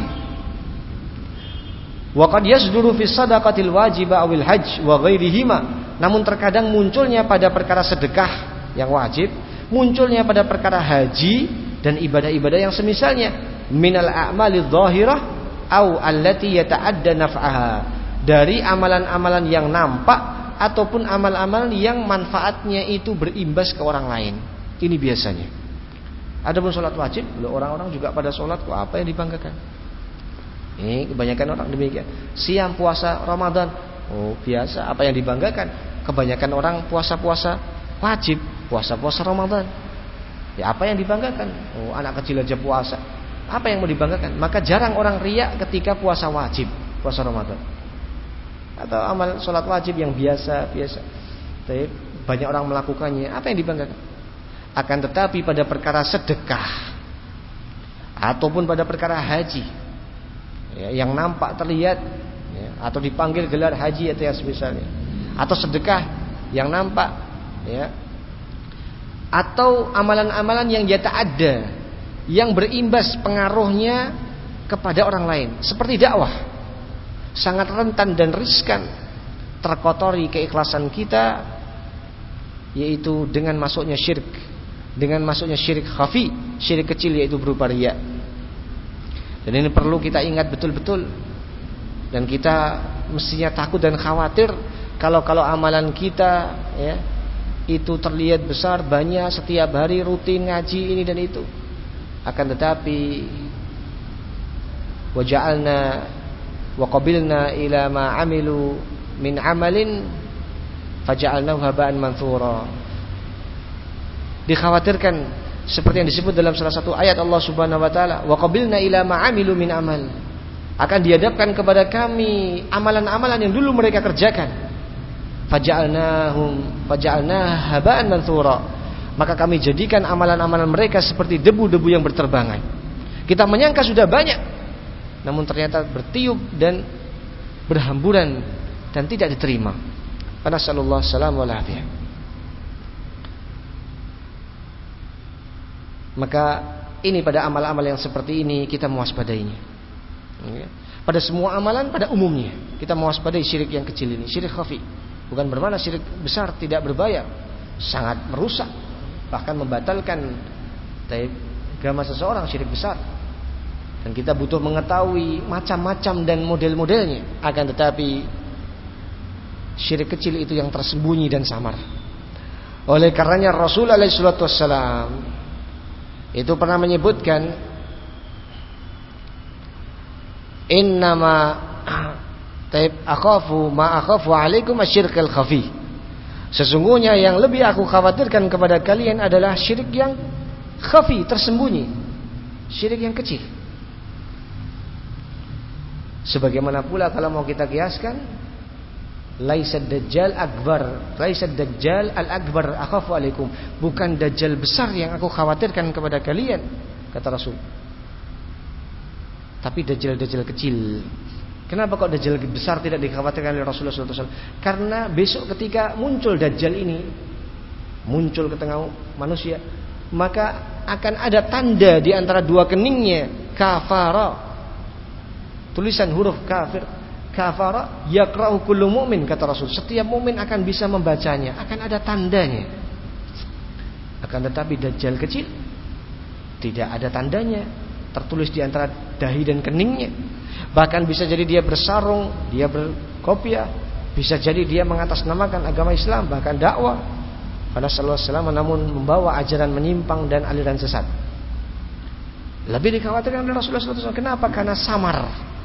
Wa qad yasduru fi shadaqatil wajiba awil hajj wa ghairihima. Namun terkadang munculnya pada perkara sedekah yang wajib, munculnya pada perkara haji dan ibadah-ibadah yang semisalnya, minal a'malidh dhahirah au allati yata'adda naf'aha, dari amalan-amalan yang nampak ataupun amal-amal yang manfaatnya itu berimbas ke orang lain. Ini biasanya. Adapun salat wajib, orang-orang juga pada salat kok apa yang dibanggakan? Ini kebanyakan orang demikian. Siam puasa Ramadan, oh biasa, apa yang dibanggakan? Kebanyakan orang puasa-puasa wajib, puasa-puasa Ramadan. Ya apa yang dibanggakan? Oh anak kecil aja puasa. Apa yang mau dibanggakan? Maka jarang orang riya ketika puasa wajib, puasa Ramadan. Atau amal sholat wajib yang biasa-biasa. Tapi banyak orang melakukannya. Apa yang dibanggakan? Akan tetapi pada perkara sedekah ataupun pada perkara haji ya, yang nampak terlihat ya, atau dipanggil gelar haji atau yang semisalnya, atau sedekah yang nampak ya, atau amalan-amalan yang yata'adda, yang berimbas pengaruhnya kepada orang lain, seperti dakwah, sangat rentan dan riskan terkotori keikhlasan kita, yaitu dengan masuknya syirik, dengan masuknya syirik khafi, syirik kecil yaitu berupa riya. Dan ini perlu kita ingat betul-betul, dan kita mestinya takut dan khawatir kalau kalau amalan kita ya itu terlihat besar, banyak, setiap hari rutin ngaji ini dan itu. Akan tetapi waja'alna wa qabilna ila ma amilu min amalin faja'alnahu haba'an manthura. Dikhawatirkan seperti yang disebut dalam salah satu ayat Allah Subhanahu wa taala, wa qabilna ila ma amilu min amal. Akan dihadapkan kepada kami amalan-amalan yang dulu mereka kerjakan. Faja'alnahum faja'alna haba'an manthura. Maka kami jadikan amalan-amalan mereka seperti debu-debu yang berterbangan. Kita menyangka sudah banyak, namun ternyata bertiup dan berhamburan dan tidak diterima. Nasallallahu salam wal afiyah. Maka ini pada amal-amal yang seperti ini kita mewaspadainya. Pada semua amalan pada umumnya kita mewaspadai syirik yang kecil ini, syirik khafi. Bukan bermakna syirik besar tidak berbahaya, sangat merusak, bahkan membatalkan agama seseorang syirik besar. Dan kita butuh mengetahui macam-macam dan model-modelnya. Akan tetapi syirik kecil itu yang tersembunyi dan samar. Oleh karenanya Rasul alaihi salatu wassalam itu pernah menyebutkan, innama taib akhafu ma akhafu alaikum asyirkal khafi. Sesungguhnya yang lebih aku khawatirkan kepada kalian adalah syirik yang khafi, tersembunyi, syirik yang kecil. Sebagaimana pula kalau mau kita kiaskan, laisad dajjal akbar, laisad dajjal al akbar akhafu alaikum. Bukan dajjal besar yang aku khawatirkan kepada kalian, kata Rasul, tapi dajjal-dajjal kecil. Kenapa kok dajjal besar tidak dikhawatirkan oleh Rasulullah shallallahu alaihi wasallam? Karena besok ketika muncul dajjal ini, muncul ke tengah manusia, maka akan ada tanda di antara dua keningnya, kafara, tulisan huruf kafir, kafara yaqra'u kullu mu'min, kata Rasul. Setiap mukmin akan bisa membacanya, akan ada tandanya. Akan tetapi dajjal kecil tidak ada tandanya, tertulis di antara dahi dan keningnya. Bahkan bisa jadi dia bersarung, dia berkopiah, bisa jadi dia mengatasnamakan agama Islam, bahkan dakwah. Pada sallallahu alaihi wasallam namun membawa ajaran menyimpang dan aliran sesat. Lebih dikhawatirkan oleh Rasulullah sallallahu alaihi wasallam. Kenapa? Karena samar.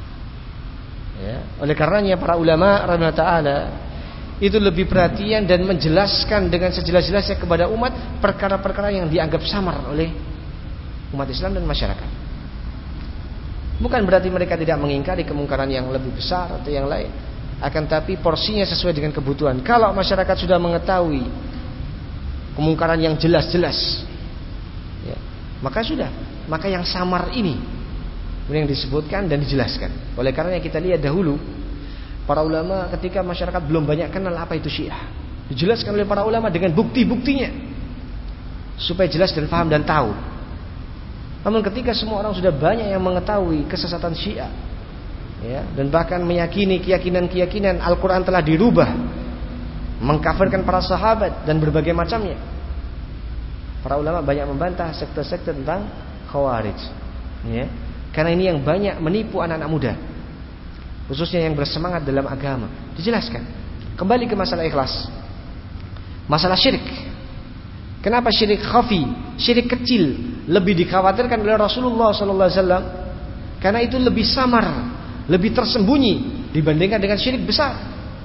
Ya, oleh karenanya para ulama radhiyallahu taala itu lebih perhatian dan menjelaskan dengan sejelas-jelasnya kepada umat perkara-perkara yang dianggap samar oleh umat Islam dan masyarakat. Bukan berarti mereka tidak mengingkari kemungkaran yang lebih besar atau yang lain, akan tapi porsinya sesuai dengan kebutuhan. Kalau masyarakat sudah mengetahui kemungkaran yang jelas-jelas, ya, maka sudah, maka yang samar ini yang disebutkan dan dijelaskan. Oleh karena kita lihat dahulu para ulama ketika masyarakat belum banyak kenal apa itu Syiah, dijelaskan oleh para ulama dengan bukti-buktinya supaya jelas dan paham dan tahu. Namun ketika semua orang sudah banyak yang mengetahui kesesatan Syiah, ya, dan bahkan meyakini keyakinan-keyakinan Al-Quran telah dirubah, mengkafirkan para sahabat dan berbagai macamnya, para ulama banyak membantah sekte-sekte tentang Khawarij, ya, karena ini yang banyak menipu anak-anak muda, khususnya yang bersemangat dalam agama. Dijelaskan kembali ke masalah ikhlas, masalah syirik. Kenapa syirik khafi, syirik kecil lebih dikhawatirkan oleh Rasulullah sallallahu alaihi wasallam? Karena itu lebih samar, lebih tersembunyi dibandingkan dengan syirik besar,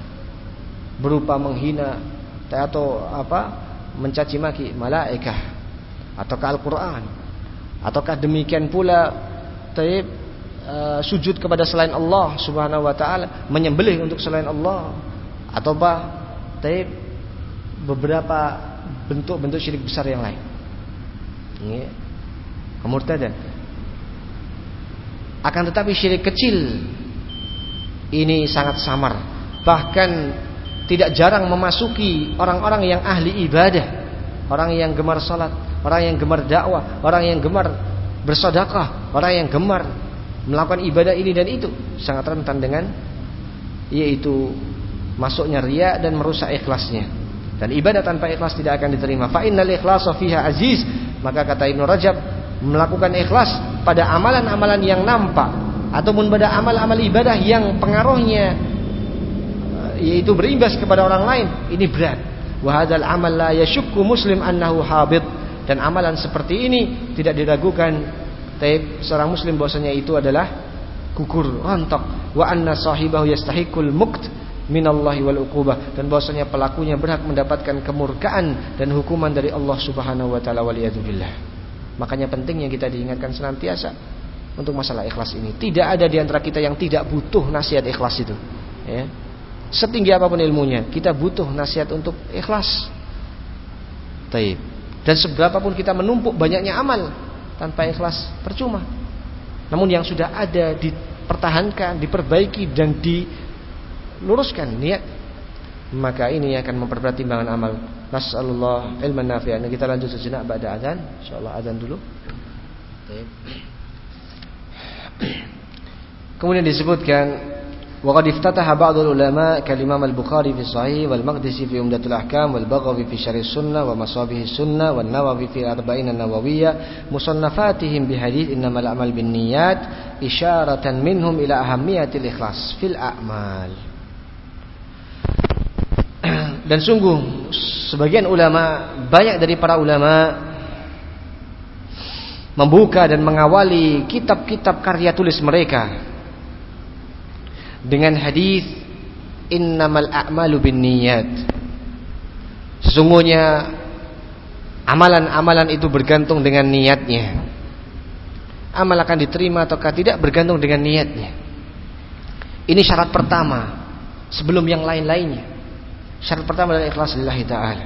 berupa menghina atau apa, mencaci maki malaikah ataukah Al-Qur'an, ataukah demikian pula taib uh, sujud kepada selain Allah Subhanahu wa taala, menyembelih untuk selain Allah, ataukah taib beberapa bentuk-bentuk syirik besar yang lain, ya, kemurtadan. Akan tetapi syirik kecil ini sangat samar, bahkan tidak jarang memasuki orang-orang yang ahli ibadah, orang yang gemar salat, orang yang gemar dakwah, orang yang gemar bersedekah, orang yang gemar melakukan ibadah ini dan itu, sangat rentan dengan yaitu masuknya riya dan merusak ikhlasnya. Dan ibadah tanpa ikhlas tidak akan diterima. Fa innal ikhlasa fiha aziz. Maka kata Ibnu Rajab, melakukan ikhlas pada amalan-amalan yang nampak ataupun pada amal-amal ibadah yang pengaruhnya yaitu berimbas kepada orang lain, ini berat. Wa hadzal amal la yashukku muslim annahu habit. Dan amalan seperti ini tidak diragukan taib seorang muslim bahwasanya itu adalah gugur, rontok. Wa anna sahibahu yastahiqul muqt minallahi wal uqubah, dan bahwasanya pelakunya berhak mendapatkan kemurkaan dan hukuman dari Allah Subhanahu wa taala, waliyadzubillah. Makanya pentingnya kita diingatkan senantiasa untuk masalah ikhlas ini. Tidak ada di antara kita yang tidak butuh nasihat ikhlas itu, ya. Setinggi apapun ilmunya, kita butuh nasihat untuk ikhlas. Taib. Dan seberapapun kita menumpuk banyaknya amal, tanpa ikhlas percuma. Namun yang sudah ada dipertahankan, diperbaiki dan diluruskan niat, maka ini akan memperberat timbangan amal. Nas'alullah ilman nafi'an. Kita lanjut sejenak ba'da adzan. Insyaallah adzan dulu. Taib. Kemudian disebutkan وقد افتتح بعض العلماء كالإمام البخاري في الصحيح والمقدسي في عمدة الأحكام والبغوي في شرح السنة ومصابيح السنة والنووي في الأربعين النووية مصنفاتهم بحديث إنما الأعمال بالنيات إشارة منهم إلى أهمية الإخلاص في الأعمال. Dan sungguh sebagian ulama, banyak dari para ulama membuka dan mengawali kitab-kitab karya tulis mereka dengan hadis innamal a'malu binniyat. Sesungguhnya amalan-amalan itu bergantung dengan niatnya. Amal akan diterima ataukah tidak bergantung dengan niatnya. Ini syarat pertama sebelum yang lain-lainnya. Syarat pertama adalah ikhlas lillahi ta'ala.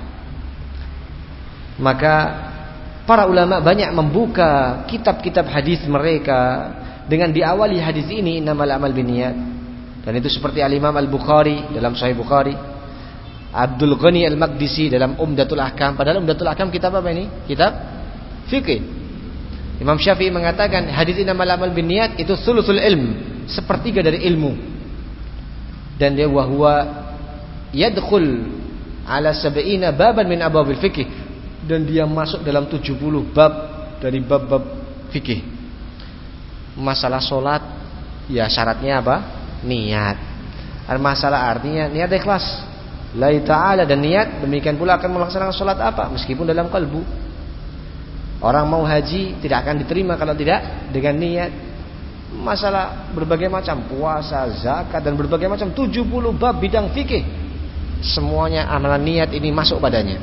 Maka para ulama banyak membuka kitab-kitab hadis mereka dengan diawali hadis ini innamal a'mal binniyat. Dan itu seperti Al-Imam Al-Bukhari dalam Sahih Bukhari, Abdul Ghani Al-Maqdisi dalam Umdatul Ahkam. Padahal Umdatul Ahkam kitab apa ini? Kitab fikih. Imam Syafi'i mengatakan hadis innamal a'mal binniyat itu thuluthul ilm, sepertiga dari ilmu. Dan dia wa huwa yadkhul ala sab'ina baban min abwabil fikih, dan dia masuk dalam tujuh puluh bab dari bab-bab fikih. Masalah salat ya syaratnya apa? Niat. Masalah artinya niat ikhlas lillahi ta'ala, dan niat demikian pula akan melaksanakan salat apa meskipun dalam kalbu. Orang mau haji tidak akan diterima kalau tidak dengan niat. Masalah berbagai macam puasa, zakat dan berbagai macam tujuh puluh bab bidang fikih, semuanya amalan niat ini masuk padanya.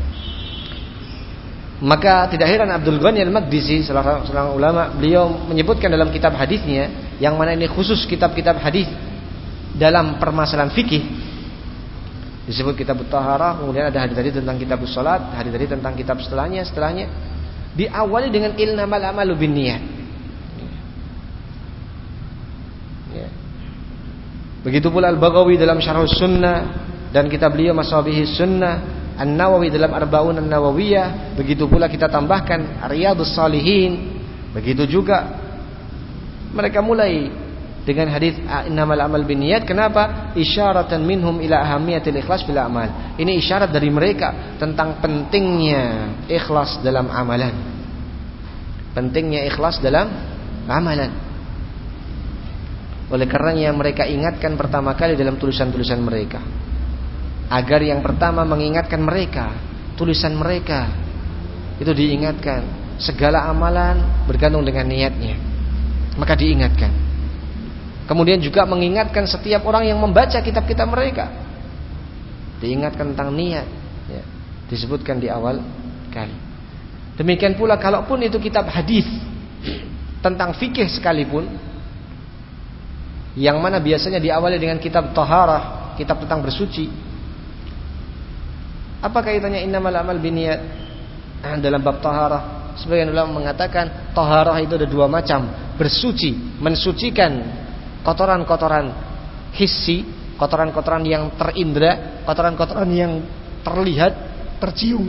Maka tidak heran Abdul Ghani Al-Maqdisi, salah seorang ulama, beliau menyebutkan dalam kitab hadisnya, yang mana ini khusus kitab-kitab hadis dalam permasalahan fikih, disebut kitab Taharah, kemudian ada hadis tadi tentang kitab salat, hadis tadi tentang kitab setelahnya, setelahnya diawali dengan innamal a'malu binniyat. Ya. Begitu pula Al-Baghawi dalam Syarh Sunnah dan kitab beliau Masabihis Sunnah, An-Nawawi dalam Arba'un An-Nawawiyah, begitu pula kita tambahkan Riyadhus Shalihin. Begitu juga mereka mulai dengan hadis innamal a'mal binniyat. Kenapa? Isyaratan minhum ila ahamiyatil ikhlas fil a'mal. Ini isyarat dari mereka tentang pentingnya ikhlas dalam amalan. Pentingnya ikhlas dalam amalan. Oleh karenanya mereka ingatkan pertama kali dalam tulisan-tulisan mereka, agar yang pertama mengingatkan mereka, tulisan mereka itu diingatkan, segala amalan bergantung dengan niatnya, maka diingatkan. Kemudian juga mengingatkan setiap orang yang membaca kitab-kitab mereka, diingatkan tentang niat, ya, disebutkan di awal kali. Demikian pula kalaupun itu kitab hadis tentang fikih sekalipun, yang mana biasanya diawali dengan kitab taharah, kitab tentang bersuci. Apa kaitannya innamal a'mal binniyat dalam bab taharah? Sebagian ulama mengatakan taharah itu ada dua macam, bersuci, mensucikan kotoran-kotoran hissi, kotoran-kotoran yang terindra, kotoran-kotoran yang terlihat, tercium.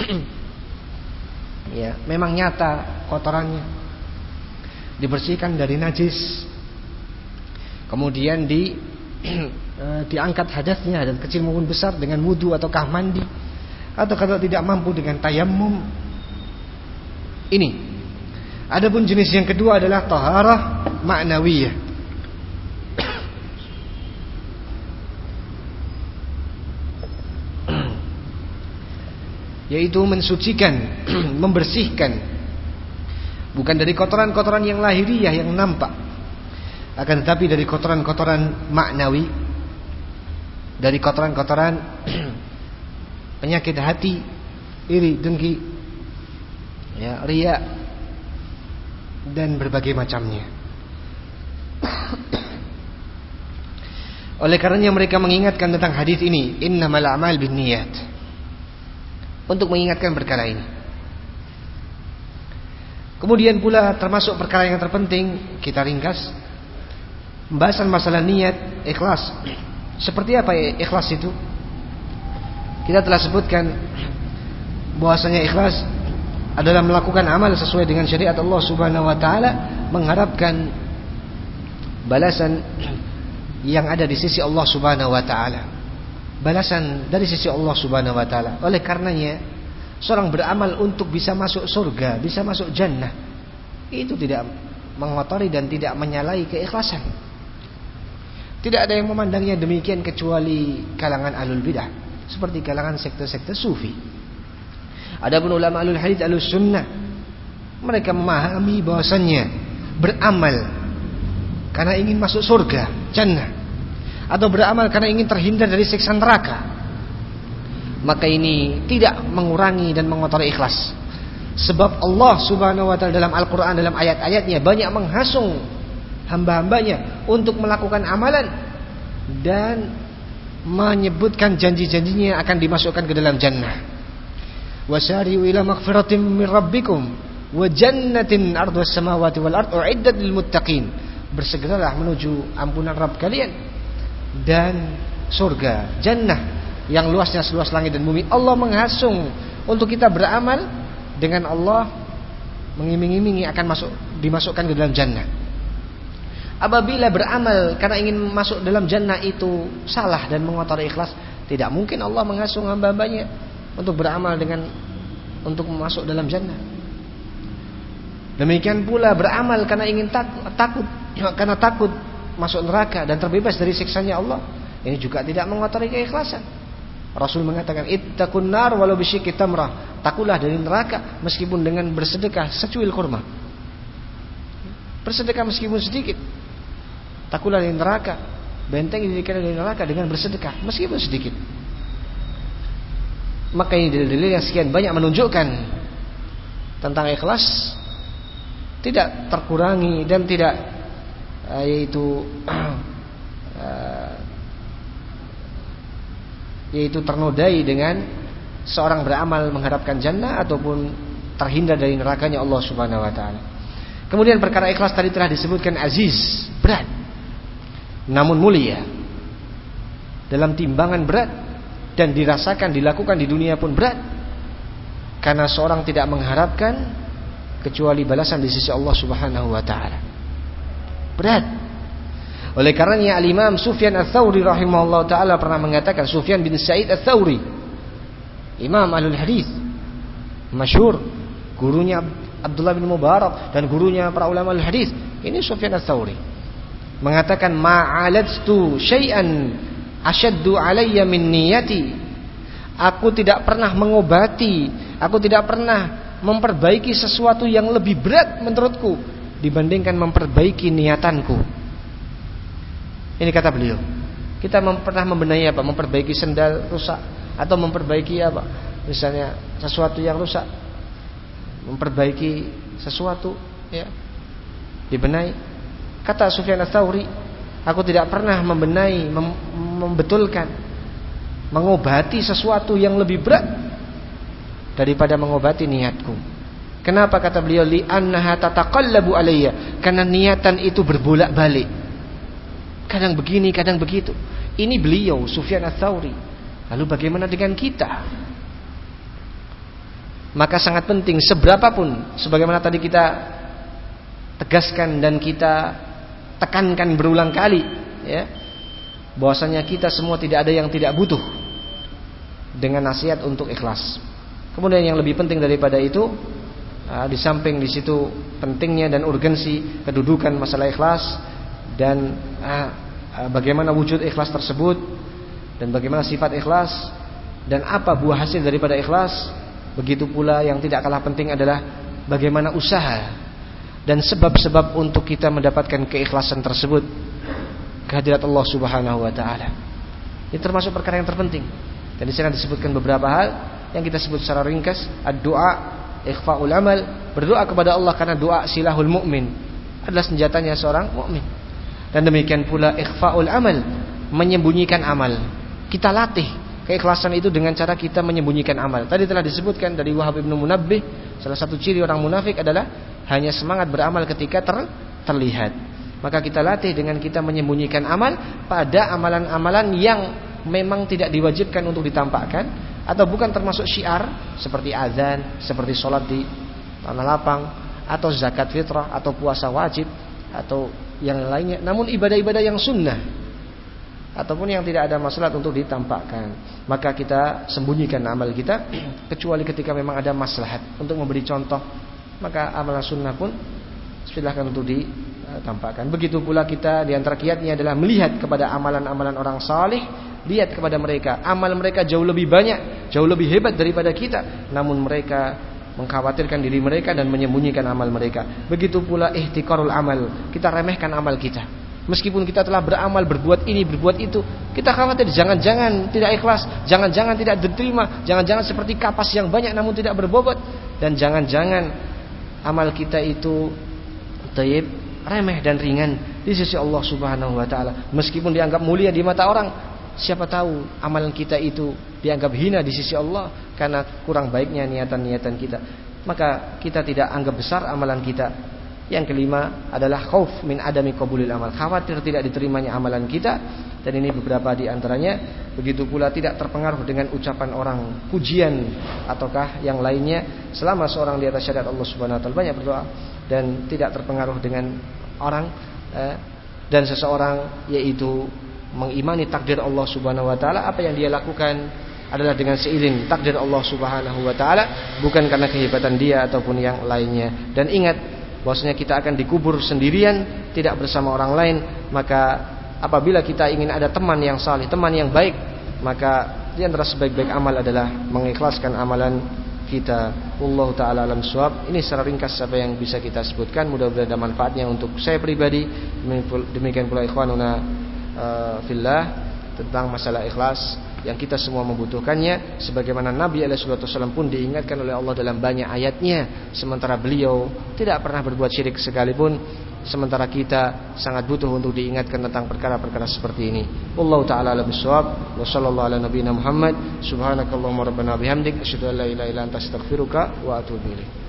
Ya, memang nyata kotorannya. Dibersihkan dari najis. Kemudian di diangkat hadasnya, hadas kecil maupun besar, dengan wudu ataukah mandi, atau kalau tidak mampu dengan tayammum. Ini. Adapun jenis yang kedua adalah taharah ma'nawiyah. Yaitu mensucikan, membersihkan, bukan dari kotoran-kotoran yang lahiriah yang nampak, akan tetapi dari kotoran-kotoran maknawi, dari kotoran-kotoran penyakit hati, iri, dengki, ya, riya, dan berbagai macamnya. Oleh karenanya mereka mengingatkan tentang hadis ini, innamal a'mal binniyat, untuk mengingatkan perkara ini. Kemudian pula termasuk perkara yang terpenting, kita ringkas, pembahasan masalah niat, ikhlas. Seperti apa ikhlas itu? Kita telah sebutkan bahwasanya ikhlas adalah melakukan amal sesuai dengan syariat Allah Subhanahu wa taala, mengharapkan balasan yang ada di sisi Allah Subhanahu wa taala. Balasan dari sisi Allah Subhanahu wa taala. Oleh karenanya, seorang beramal untuk bisa masuk surga, bisa masuk jannah, itu tidak mengotori dan tidak menyalahi keikhlasan. Tidak ada yang memandangnya demikian kecuali kalangan ahlul bidah, seperti kalangan sekte-sekte sufi. Adapun ulama ahlul hadits, ahlus sunnah, mereka memahami bahwasannya beramal karena ingin masuk surga, jannah, atau beramal karena ingin terhindar dari siksa neraka, maka ini tidak mengurangi dan mengotori ikhlas. Sebab Allah Subhanahu wa taala dalam Al-Qur'an, dalam ayat-ayatnya banyak menghasung hamba-hambanya untuk melakukan amalan dan menyebutkan janji-janjinya akan dimasukkan ke dalam jannah. Wasari'u ila maghfiratin min rabbikum wa jannatin ardhas samawati wal ardh u'iddat lil muttaqin. Bersegeralah menuju ampunan Rabb kalian dan surga, jannah yang luasnya seluas langit dan bumi. Allah menghasung untuk kita beramal dengan Allah mengiming-imingi akan masuk, dimasukkan ke dalam jannah. Apabila beramal karena ingin masuk dalam jannah itu salah dan mengotori ikhlas, tidak mungkin Allah menghasung hamba-hambanya untuk beramal dengan untuk masuk dalam jannah. Demikian pula beramal karena ingin takut, takut karena takut masuk neraka dan terbebas dari siksanya Allah, ini juga tidak mengotori keikhlasan. Rasul mengatakan, ittaqun nar walau bisyikki tamrah, takutlah dari neraka meskipun dengan bersedekah secuil kurma. Bersedekah meskipun sedikit. Takutlah dari neraka, benteng didirikan dari neraka dengan bersedekah meskipun sedikit. Maka ini dalil-dalil yang sekian banyak menunjukkan tentang ikhlas tidak terkurangi dan tidak uh, yaitu uh, yaitu ternodai dengan seorang beramal mengharapkan jannah ataupun terhindar dari nerakanya Allah Subhanahu wa taala. Kemudian perkara ikhlas tadi telah disebutkan aziz, berat, namun mulia. Dalam timbangan berat dan dirasakan dilakukan di dunia pun berat, karena seorang tidak mengharapkan kecuali balasan di sisi Allah Subhanahu wa taala. Berat. Oleh karenanya Al-Imam Sufyan Ats-Tsauri rahimahullah taala pernah mengatakan, Sufyan bin Sa'id Ats-Tsauri, imam ahlul hadis masyhur, gurunya Abdullah bin Mubarak dan gurunya para ulama al-hadis, ini Sufyan Ats-Tsauri mengatakan, ma'aladtu syai'an asyaddu alayya min niyati. Aku tidak pernah mengobati, aku tidak pernah memperbaiki sesuatu yang lebih berat menurutku dibandingkan memperbaiki niatanku. Ini kata beliau. Kita pernah membenahi apa? Memperbaiki sendal rusak atau memperbaiki apa? Misalnya sesuatu yang rusak, memperbaiki sesuatu, ya, dibenahi. Kata Sufyan Ats-Tsauri, aku tidak pernah membenahi, mem- membetulkan, mengobati sesuatu yang lebih berat daripada mengobati niatku. Kenapa? Kata beliau, li annaha tataqallabu alayya, karena niatan itu berbolak-balik, kadang begini kadang begitu. Ini beliau Sufyan Ats-Tsauri. Lalu bagaimana dengan kita? Maka sangat penting, seberapapun, sebagaimana tadi kita tegaskan dan kita tekankan berulang kali, ya, bahwasanya kita semua tidak ada yang tidak butuh dengan nasihat untuk ikhlas. Kemudian yang lebih penting daripada itu, di samping di situ pentingnya dan urgensi kedudukan masalah ikhlas dan bagaimana wujud ikhlas tersebut dan bagaimana sifat ikhlas dan apa buah hasil daripada ikhlas, begitu pula yang tidak kalah penting adalah bagaimana usaha dan sebab-sebab untuk kita mendapatkan keikhlasan tersebut kehadirat Allah Subhanahu wa taala. Ini termasuk perkara yang terpenting. Dan di sana disebutkan beberapa hal yang kita sebut secara ringkas, ad-du'a, ikhfa'ul amal, berdoa kepada Allah karena doa silahul mukmin, adalah senjatanya seorang mukmin. Dan demikian pula ikhfa'ul amal, menyembunyikan amal. Kita latih keikhlasan itu dengan cara kita menyembunyikan amal. Tadi telah disebutkan dari Wahab bin Munabbih, salah satu ciri orang munafik adalah hanya semangat beramal ketika ter, terlihat. Maka kita latih dengan kita menyembunyikan amal pada amalan-amalan yang memang tidak diwajibkan untuk ditampakkan atau bukan termasuk syiar seperti azan, seperti sholat di tanah lapang, atau zakat fitrah, atau puasa wajib, atau yang lainnya. Namun ibadah-ibadah yang sunnah ataupun yang tidak ada masalah untuk ditampakkan, maka kita sembunyikan amal kita kecuali ketika memang ada maslahat untuk memberi contoh, maka amalan sunnah pun silahkan untuk ditampakkan. Begitu pula kita di antara kiatnya adalah melihat kepada amalan-amalan orang saleh, lihat kepada mereka, amal mereka jauh lebih banyak, jauh lebih hebat daripada kita, namun mereka mengkhawatirkan diri mereka dan menyembunyikan amal mereka. Begitu pula ihtiqarul amal, kita remehkan amal kita. Meskipun kita telah beramal, berbuat ini, berbuat itu, kita khawatir jangan-jangan tidak ikhlas, jangan-jangan tidak diterima, jangan-jangan seperti kapas yang banyak namun tidak berbobot, dan jangan-jangan amal kita itu taib, remeh dan ringan di sisi Allah Subhanahu wa taala. Meskipun dianggap mulia di mata orang, siapa tahu amalan kita itu dianggap hina di sisi Allah karena kurang baiknya niatan-niatan kita. Maka kita tidak anggap besar amalan kita. Yang kelima adalah khauf min adami qabulil amal, khawatir tidak diterimanya amalan kita. Dan ini beberapa di antaranya. Begitu pula tidak terpengaruh dengan ucapan orang, pujian ataukah yang lainnya, selama seorang di atas syariat Allah Subhanahu wa taala banyak berdoa dan tidak terpengaruh dengan orang eh, dan seseorang, yaitu mengimani takdir Allah Subhanahu wa taala. Apa yang dia lakukan adalah dengan seiring takdir Allah Subhanahu wa taala, bukan karena kehebatan dia ataupun yang lainnya. Dan ingat bahwasanya kita akan dikubur sendirian, tidak bersama orang lain. Maka apabila kita ingin ada teman yang saleh, teman yang baik, maka di antara sebaik-baik amal adalah mengikhlaskan amalan kita. Wallahu taala alam shawab. Ini secara ringkas apa yang bisa kita sebutkan, mudah-mudahan ada manfaatnya untuk saya pribadi, demikian pula ikhwanuna uh, fillah, tentang masalah ikhlas yang kita semua membutuhkannya. Sebagaimana Nabi alaihi wasallam pun diingatkan oleh Allah dalam banyak ayatnya, sementara beliau tidak pernah berbuat syirik sekalipun, sementara kita sangat butuh untuk diingatkan tentang perkara-perkara seperti ini. Wallahu taala a'lam bishawab. Wa sallallahu ala nabiyyina Muhammad. Subhanakallahumma rabbana bihamdik asyhadu an la ilaha illa anta astaghfiruka wa atubu ilaik.